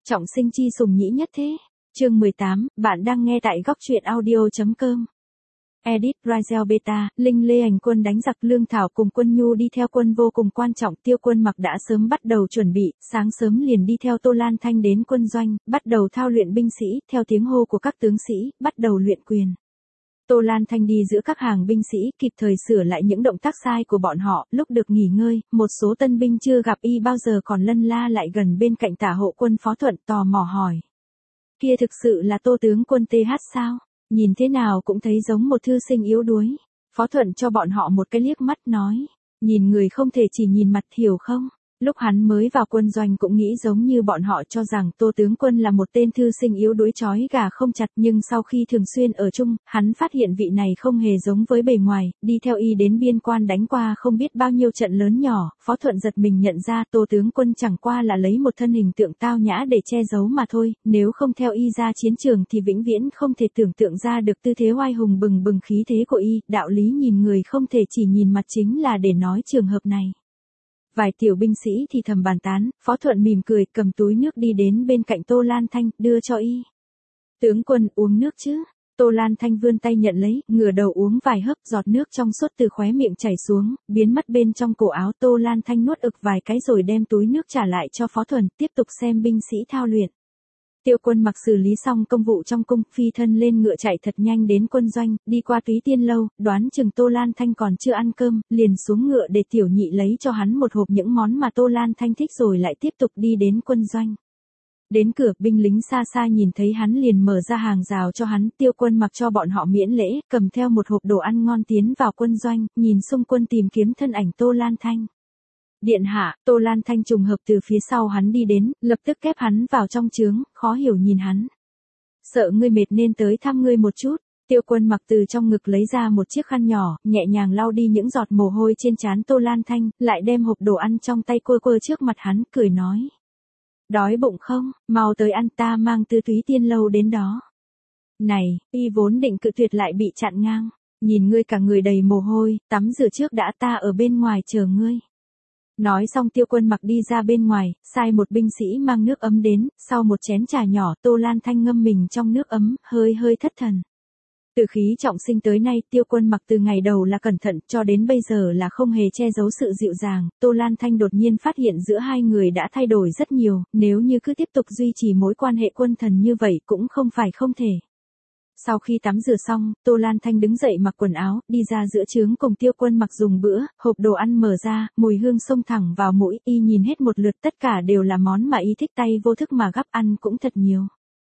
Trọng sinh chi sùng nhĩ nhất thế. Chương 18, bạn đang nghe tại góc truyện audio.com. Edit Razel Beta, Linh Lê Hành quân đánh giặc Lương Thảo cùng Quân Nhu đi theo quân vô cùng quan trọng. Tiêu Quân Mặc đã sớm bắt đầu chuẩn bị, sáng sớm liền đi theo Tô Lan Thanh đến quân doanh, bắt đầu thao luyện binh sĩ, theo tiếng hô của các tướng sĩ, bắt đầu luyện quyền. Tô Lan Thanh đi giữa các hàng binh sĩ, kịp thời sửa lại những động tác sai của bọn họ. Lúc được nghỉ ngơi, một số tân binh chưa gặp y bao giờ còn lân la lại gần bên cạnh Tả Hộ Quân Phó Thuận, tò mò hỏi: kia thực sự là Tô tướng quân TH sao? Nhìn thế nào cũng thấy giống một thư sinh yếu đuối. Phó Thuận cho bọn họ một cái liếc mắt nói: nhìn người không thể chỉ nhìn mặt, hiểu không? Lúc hắn mới vào quân doanh cũng nghĩ giống như bọn họ, cho rằng Tô tướng quân là một tên thư sinh yếu đuối trói gà không chặt, nhưng sau khi thường xuyên ở chung, hắn phát hiện vị này không hề giống với bề ngoài. Đi theo y đến biên quan đánh qua không biết bao nhiêu trận lớn nhỏ, Phó Thuận giật mình nhận ra Tô tướng quân chẳng qua là lấy một thân hình tượng tao nhã để che giấu mà thôi, nếu không theo y ra chiến trường thì vĩnh viễn không thể tưởng tượng ra được tư thế oai hùng bừng bừng khí thế của y. Đạo lý nhìn người không thể chỉ nhìn mặt chính là để nói trường hợp này. Vài tiểu binh sĩ thì thầm bàn tán. Phó Thuận mỉm cười, cầm túi nước đi đến bên cạnh Tô Lan Thanh, đưa cho y. Tướng quân, uống nước chứ? Tô Lan Thanh vươn tay nhận lấy, ngửa đầu uống vài hớp, giọt nước trong suốt từ khóe miệng chảy xuống, biến mất bên trong cổ áo. Tô Lan Thanh nuốt ực vài cái rồi đem túi nước trả lại cho Phó Thuận, tiếp tục xem binh sĩ thao luyện. Tiêu Quân Mặc xử lý xong công vụ trong cung, phi thân lên ngựa chạy thật nhanh đến quân doanh, đi qua Túy Tiên lâu, đoán chừng Tô Lan Thanh còn chưa ăn cơm, liền xuống ngựa để tiểu nhị lấy cho hắn một hộp những món mà Tô Lan Thanh thích rồi lại tiếp tục đi đến quân doanh. Đến cửa, binh lính xa xa nhìn thấy hắn liền mở ra hàng rào cho hắn. Tiêu Quân Mặc cho bọn họ miễn lễ, cầm theo một hộp đồ ăn ngon tiến vào quân doanh, nhìn xung quân tìm kiếm thân ảnh Tô Lan Thanh. Điện hạ. Tô Lan Thanh trùng hợp từ phía sau hắn đi đến, lập tức kép hắn vào trong trướng, khó hiểu nhìn hắn. Sợ ngươi mệt nên tới thăm ngươi một chút. Tiêu Quân Mặc từ trong ngực lấy ra một chiếc khăn nhỏ, nhẹ nhàng lau đi những giọt mồ hôi trên trán Tô Lan Thanh, lại đem hộp đồ ăn trong tay quơ quơ trước mặt hắn, cười nói: đói bụng không? Mau tới ăn, ta mang từ Túy Tiên lâu đến đó. Này, y vốn định cự tuyệt lại bị chặn ngang. Nhìn ngươi cả người đầy mồ hôi, tắm rửa trước đã, ta ở bên ngoài chờ ngươi. Nói xong Tiêu Quân Mặc đi ra bên ngoài, sai một binh sĩ mang nước ấm đến. Sau một chén trà nhỏ, Tô Lan Thanh ngâm mình trong nước ấm, hơi hơi thất thần. Từ khí trọng sinh tới nay, Tiêu Quân Mặc từ ngày đầu là cẩn thận, cho đến bây giờ là không hề che giấu sự dịu dàng. Tô Lan Thanh đột nhiên phát hiện giữa hai người đã thay đổi rất nhiều, nếu như cứ tiếp tục duy trì mối quan hệ quân thần như vậy cũng không phải không thể. Sau khi tắm rửa xong, Tô Lan Thanh đứng dậy mặc quần áo, đi ra giữa trướng cùng Tiêu Quân Mặc dùng bữa. Hộp đồ ăn mở ra, mùi hương xông thẳng vào mũi, y nhìn hết một lượt, tất cả đều là món mà y thích, tay vô thức mà gắp ăn cũng thật nhiều.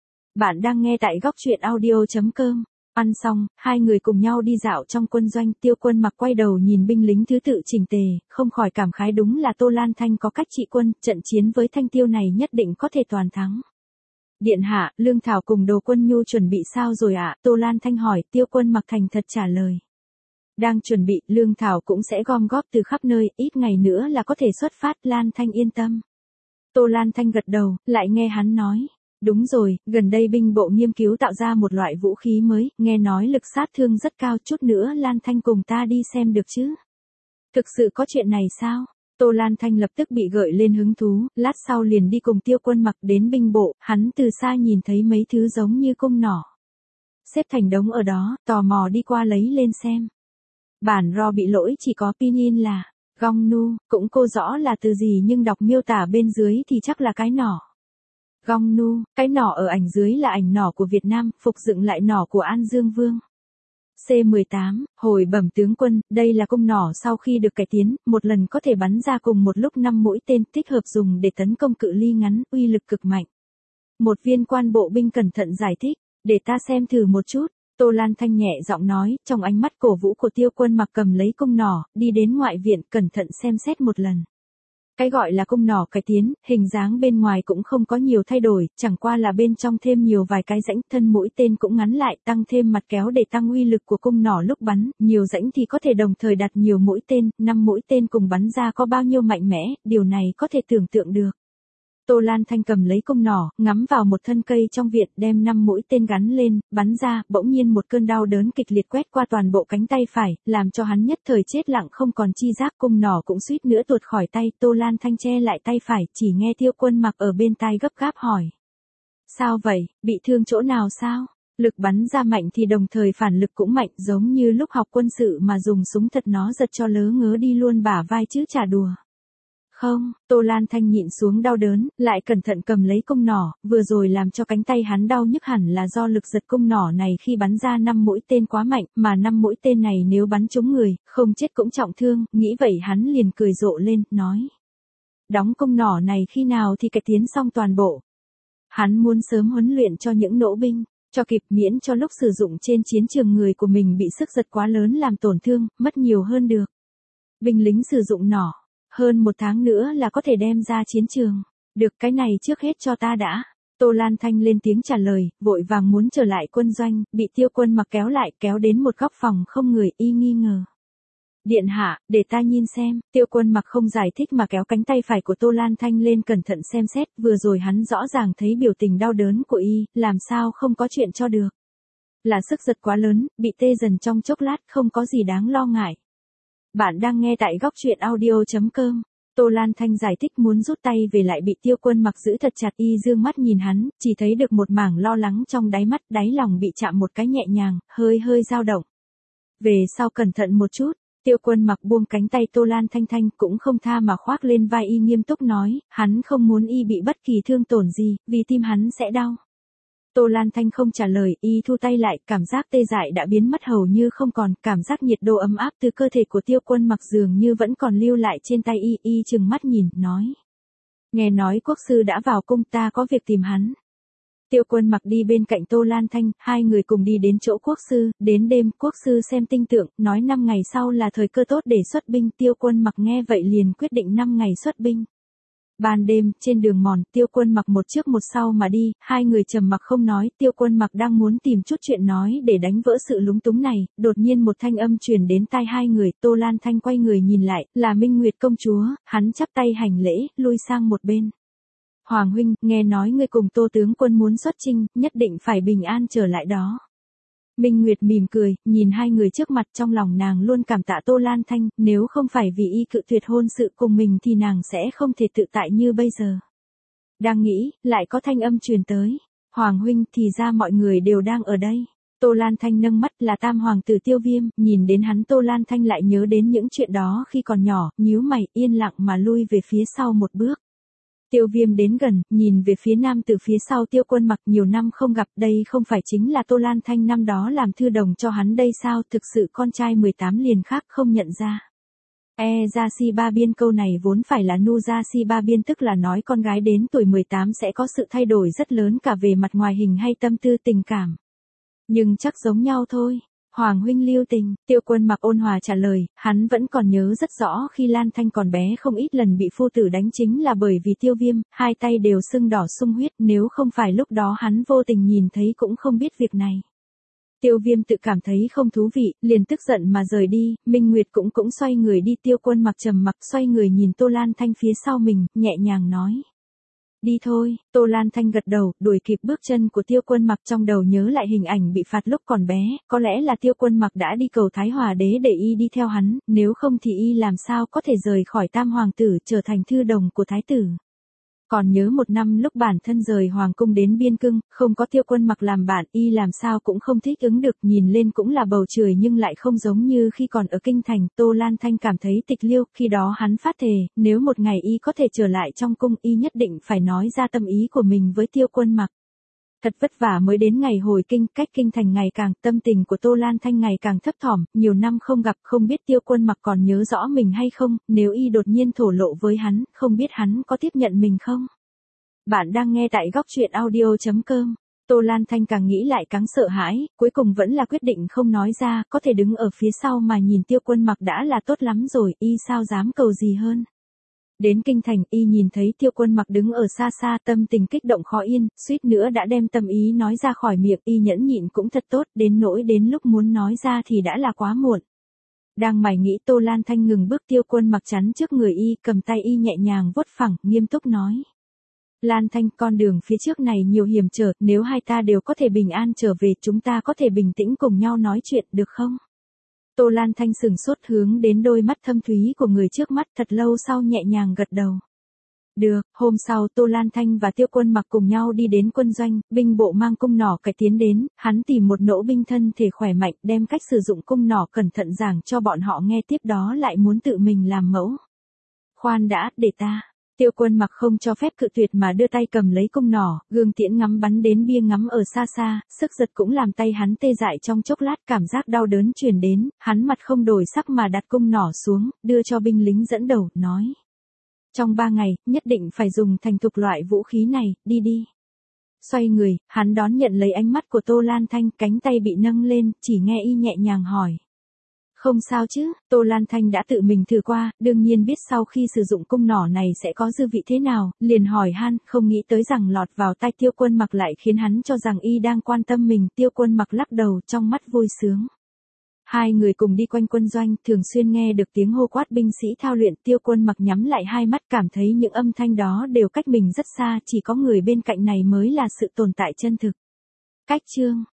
Bạn đang nghe tại góc truyện audio.com. Ăn xong, hai người cùng nhau đi dạo trong quân doanh. Tiêu Quân Mặc quay đầu nhìn binh lính thứ tự chỉnh tề, không khỏi cảm khái đúng là Tô Lan Thanh có cách trị quân, trận chiến với Thanh Tiêu này nhất định có thể toàn thắng. Điện hạ, Lương Thảo cùng Đồ Quân Nhu chuẩn bị sao rồi ạ? Tô Lan Thanh hỏi. Tiêu Quân Mặc thành thật trả lời: đang chuẩn bị, Lương Thảo cũng sẽ gom góp từ khắp nơi, ít ngày nữa là có thể xuất phát. Lan Thanh yên tâm. Tô Lan Thanh gật đầu, lại nghe hắn nói: đúng rồi, gần đây binh bộ nghiên cứu tạo ra một loại vũ khí mới, nghe nói lực sát thương rất cao, chút nữa Lan Thanh cùng ta đi xem được chứ? Thực sự có chuyện này sao? Tô Lan Thanh lập tức bị gợi lên hứng thú, lát sau liền đi cùng Tiêu Quân Mặc đến binh bộ. Hắn từ xa nhìn thấy mấy thứ giống như cung nỏ xếp thành đống ở đó, tò mò đi qua lấy lên xem. Bản RO bị lỗi, chỉ có pinin là gong nu, cũng cô rõ là từ gì nhưng đọc miêu tả bên dưới thì chắc là cái nỏ. Gong nu, cái nỏ ở ảnh dưới là ảnh nỏ của Việt Nam, phục dựng lại nỏ của An Dương Vương. C18, hồi bẩm tướng quân, đây là cung nỏ sau khi được cải tiến, một lần có thể bắn ra cùng một lúc 5 mũi tên, thích hợp dùng để tấn công cự ly ngắn, uy lực cực mạnh. Một viên quan bộ binh cẩn thận giải thích: để ta xem thử một chút. Tô Lan Thanh nhẹ giọng nói, trong ánh mắt cổ vũ của Tiêu Quân Mặc cầm lấy cung nỏ, đi đến ngoại viện, cẩn thận xem xét một lần. Cái gọi là cung nỏ cải tiến, hình dáng bên ngoài cũng không có nhiều thay đổi, chẳng qua là bên trong thêm nhiều vài cái rãnh, thân mũi tên cũng ngắn lại, tăng thêm mặt kéo để tăng uy lực của cung nỏ lúc bắn, nhiều rãnh thì có thể đồng thời đặt nhiều mũi tên, 5 mũi tên cùng bắn ra có bao nhiêu mạnh mẽ, điều này có thể tưởng tượng được. Tô Lan Thanh cầm lấy cung nỏ, ngắm vào một thân cây trong viện, đem 5 mũi tên gắn lên, bắn ra, bỗng nhiên một cơn đau đớn kịch liệt quét qua toàn bộ cánh tay phải, làm cho hắn nhất thời chết lặng không còn chi giác, cung nỏ cũng suýt nữa tuột khỏi tay. Tô Lan Thanh che lại tay phải, chỉ nghe Tiêu Quân Mặc ở bên tai gấp gáp hỏi: Sao vậy, bị thương chỗ nào sao? Lực bắn ra mạnh thì đồng thời phản lực cũng mạnh, giống như lúc học quân sự mà dùng súng thật nó giật cho lớ ngớ đi luôn bả vai chứ chả đùa. Không, Tô Lan Thanh nhịn xuống đau đớn, lại cẩn thận cầm lấy cung nỏ, vừa rồi làm cho cánh tay hắn đau nhức hẳn là do lực giật cung nỏ này khi bắn ra 5 mũi tên quá mạnh, mà 5 mũi tên này nếu bắn trúng người, không chết cũng trọng thương, nghĩ vậy hắn liền cười rộ lên, nói. Đóng cung nỏ này khi nào thì cải tiến xong toàn bộ. Hắn muốn sớm huấn luyện cho những nỗ binh, cho kịp miễn cho lúc sử dụng trên chiến trường người của mình bị sức giật quá lớn làm tổn thương, mất nhiều hơn được. Binh lính sử dụng nỏ. Hơn 1 tháng nữa là có thể đem ra chiến trường. Được cái này trước hết cho ta đã. Tô Lan Thanh lên tiếng trả lời, vội vàng muốn trở lại quân doanh, bị Tiêu Quân Mặc kéo lại, kéo đến một góc phòng không người, y nghi ngờ. Điện hạ, để ta nhìn xem. Tiêu Quân Mặc không giải thích mà kéo cánh tay phải của Tô Lan Thanh lên cẩn thận xem xét, vừa rồi hắn rõ ràng thấy biểu tình đau đớn của y, làm sao không có chuyện cho được. Là sức giật quá lớn, bị tê dần trong chốc lát, không có gì đáng lo ngại. Bạn đang nghe tại góc truyện audio.com. Tô Lan Thanh giải thích muốn rút tay về lại bị Tiêu Quân Mặc giữ thật chặt, y dương mắt nhìn hắn, chỉ thấy được một mảng lo lắng trong đáy mắt, đáy lòng bị chạm một cái nhẹ nhàng, hơi dao động. Về sau cẩn thận một chút. Tiêu Quân Mặc buông cánh tay Tô Lan Thanh cũng không tha mà khoác lên vai y, nghiêm túc nói, hắn không muốn y bị bất kỳ thương tổn gì, vì tim hắn sẽ đau. Tô Lan Thanh không trả lời, y thu tay lại, cảm giác tê dại đã biến mất hầu như không còn, cảm giác nhiệt độ ấm áp từ cơ thể của Tiêu Quân Mặc dường như vẫn còn lưu lại trên tay y trừng mắt nhìn, nói. Nghe nói quốc sư đã vào cung, ta có việc tìm hắn. Tiêu Quân Mặc đi bên cạnh Tô Lan Thanh, hai người cùng đi đến chỗ quốc sư, đến đêm, quốc sư xem tinh tượng, nói 5 ngày sau là thời cơ tốt để xuất binh, Tiêu Quân Mặc nghe vậy liền quyết định 5 ngày xuất binh. Ban đêm, trên đường mòn, Tiêu Quân Mặc một trước một sau mà đi, hai người trầm mặc không nói, Tiêu Quân Mặc đang muốn tìm chút chuyện nói để đánh vỡ sự lúng túng này, đột nhiên một thanh âm truyền đến tai hai người, Tô Lan Thanh quay người nhìn lại, là Minh Nguyệt công chúa, hắn chắp tay hành lễ, lui sang một bên. Hoàng huynh, nghe nói ngươi cùng Tô tướng quân muốn xuất chinh, nhất định phải bình an trở lại đó. Minh Nguyệt mỉm cười, nhìn hai người trước mặt, trong lòng nàng luôn cảm tạ Tô Lan Thanh, nếu không phải vì y cự tuyệt hôn sự cùng mình thì nàng sẽ không thể tự tại như bây giờ. Đang nghĩ, lại có thanh âm truyền tới. Hoàng huynh, thì ra mọi người đều đang ở đây. Tô Lan Thanh nâng mắt, là Tam hoàng tử Tiêu Viêm, nhìn đến hắn Tô Lan Thanh lại nhớ đến những chuyện đó khi còn nhỏ, nhíu mày, yên lặng mà lui về phía sau một bước. Tiêu Viêm đến gần, nhìn về phía nam từ phía sau Tiêu Quân Mặc, nhiều năm không gặp, đây không phải chính là Tô Lan Thanh năm đó làm thư đồng cho hắn đây sao, thực sự con trai 18 liền khác không nhận ra. Ra si ba biên, câu này vốn phải là nu ra si ba biên, tức là nói con gái đến tuổi 18 sẽ có sự thay đổi rất lớn cả về mặt ngoài hình hay tâm tư tình cảm. Nhưng chắc giống nhau thôi. Hoàng huynh lưu tình, Tiêu Quân Mặc ôn hòa trả lời, hắn vẫn còn nhớ rất rõ khi Lan Thanh còn bé không ít lần bị phu tử đánh chính là bởi vì Tiêu Viêm, hai tay đều sưng đỏ sung huyết, nếu không phải lúc đó hắn vô tình nhìn thấy cũng không biết việc này. Tiêu Viêm tự cảm thấy không thú vị, liền tức giận mà rời đi, Minh Nguyệt cũng xoay người đi, Tiêu Quân Mặc trầm mặc xoay người nhìn Tô Lan Thanh phía sau mình, nhẹ nhàng nói. Đi thôi, Tô Lan Thanh gật đầu, đuổi kịp bước chân của Tiêu Quân Mặc, trong đầu nhớ lại hình ảnh bị phạt lúc còn bé, có lẽ là Tiêu Quân Mặc đã đi cầu Thái Hòa đế để y đi theo hắn, nếu không thì y làm sao có thể rời khỏi Tam hoàng tử trở thành thư đồng của Thái tử. Còn nhớ một năm lúc bản thân rời hoàng cung đến biên cương, không có Tiêu Quân Mặc làm bạn, y làm sao cũng không thích ứng được, nhìn lên cũng là bầu trời nhưng lại không giống như khi còn ở kinh thành. Tô Lan Thanh cảm thấy tịch liêu, khi đó hắn phát thề, nếu một ngày y có thể trở lại trong cung, y nhất định phải nói ra tâm ý của mình với Tiêu Quân Mặc. Thật vất vả mới đến ngày hồi kinh, cách kinh thành ngày càng, tâm tình của Tô Lan Thanh ngày càng thấp thỏm, nhiều năm không gặp, không biết Tiêu Quân Mặc còn nhớ rõ mình hay không, nếu y đột nhiên thổ lộ với hắn, không biết hắn có tiếp nhận mình không? Bạn đang nghe tại góc truyện audio.com. Tô Lan Thanh càng nghĩ lại càng sợ hãi, cuối cùng vẫn là quyết định không nói ra, có thể đứng ở phía sau mà nhìn Tiêu Quân Mặc đã là tốt lắm rồi, y sao dám cầu gì hơn. Đến kinh thành, y nhìn thấy Tiêu Quân Mặc đứng ở xa xa, tâm tình kích động khó yên, suýt nữa đã đem tâm ý nói ra khỏi miệng, y nhẫn nhịn cũng thật tốt, đến nỗi đến lúc muốn nói ra thì đã là quá muộn. Đang mải nghĩ, Tô Lan Thanh ngừng bước, Tiêu Quân Mặc chắn trước người y, cầm tay y nhẹ nhàng vuốt phẳng, nghiêm túc nói. Lan Thanh, con đường phía trước này nhiều hiểm trở, nếu hai ta đều có thể bình an trở về, chúng ta có thể bình tĩnh cùng nhau nói chuyện, được không? Tô Lan Thanh sừng sốt hướng đến đôi mắt thâm thúy của người trước mắt, thật lâu sau nhẹ nhàng gật đầu. Được, hôm sau Tô Lan Thanh và Tiêu Quân Mặc cùng nhau đi đến quân doanh, binh bộ mang cung nỏ cải tiến đến, hắn tìm một nỗ binh thân thể khỏe mạnh, đem cách sử dụng cung nỏ cẩn thận giảng cho bọn họ nghe, tiếp đó lại muốn tự mình làm mẫu. Khoan đã, để ta. Tiêu Quân Mặc không cho phép cự tuyệt mà đưa tay cầm lấy cung nỏ, gương tiễn ngắm bắn đến bia ngắm ở xa xa, sức giật cũng làm tay hắn tê dại trong chốc lát, cảm giác đau đớn truyền đến, hắn mặt không đổi sắc mà đặt cung nỏ xuống, đưa cho binh lính dẫn đầu, nói. Trong 3 ngày, nhất định phải dùng thành thục loại vũ khí này, đi đi. Xoay người, hắn đón nhận lấy ánh mắt của Tô Lan Thanh, cánh tay bị nâng lên, chỉ nghe y nhẹ nhàng hỏi. Không sao chứ, Tô Lan Thanh đã tự mình thử qua, đương nhiên biết sau khi sử dụng cung nỏ này sẽ có dư vị thế nào, liền hỏi han, không nghĩ tới rằng lọt vào tai Tiêu Quân Mặc lại khiến hắn cho rằng y đang quan tâm mình. Tiêu Quân Mặc lắc đầu, trong mắt vui sướng. Hai người cùng đi quanh quân doanh, thường xuyên nghe được tiếng hô quát binh sĩ thao luyện. Tiêu Quân Mặc nhắm lại hai mắt, cảm thấy những âm thanh đó đều cách mình rất xa, chỉ có người bên cạnh này mới là sự tồn tại chân thực. Cách chương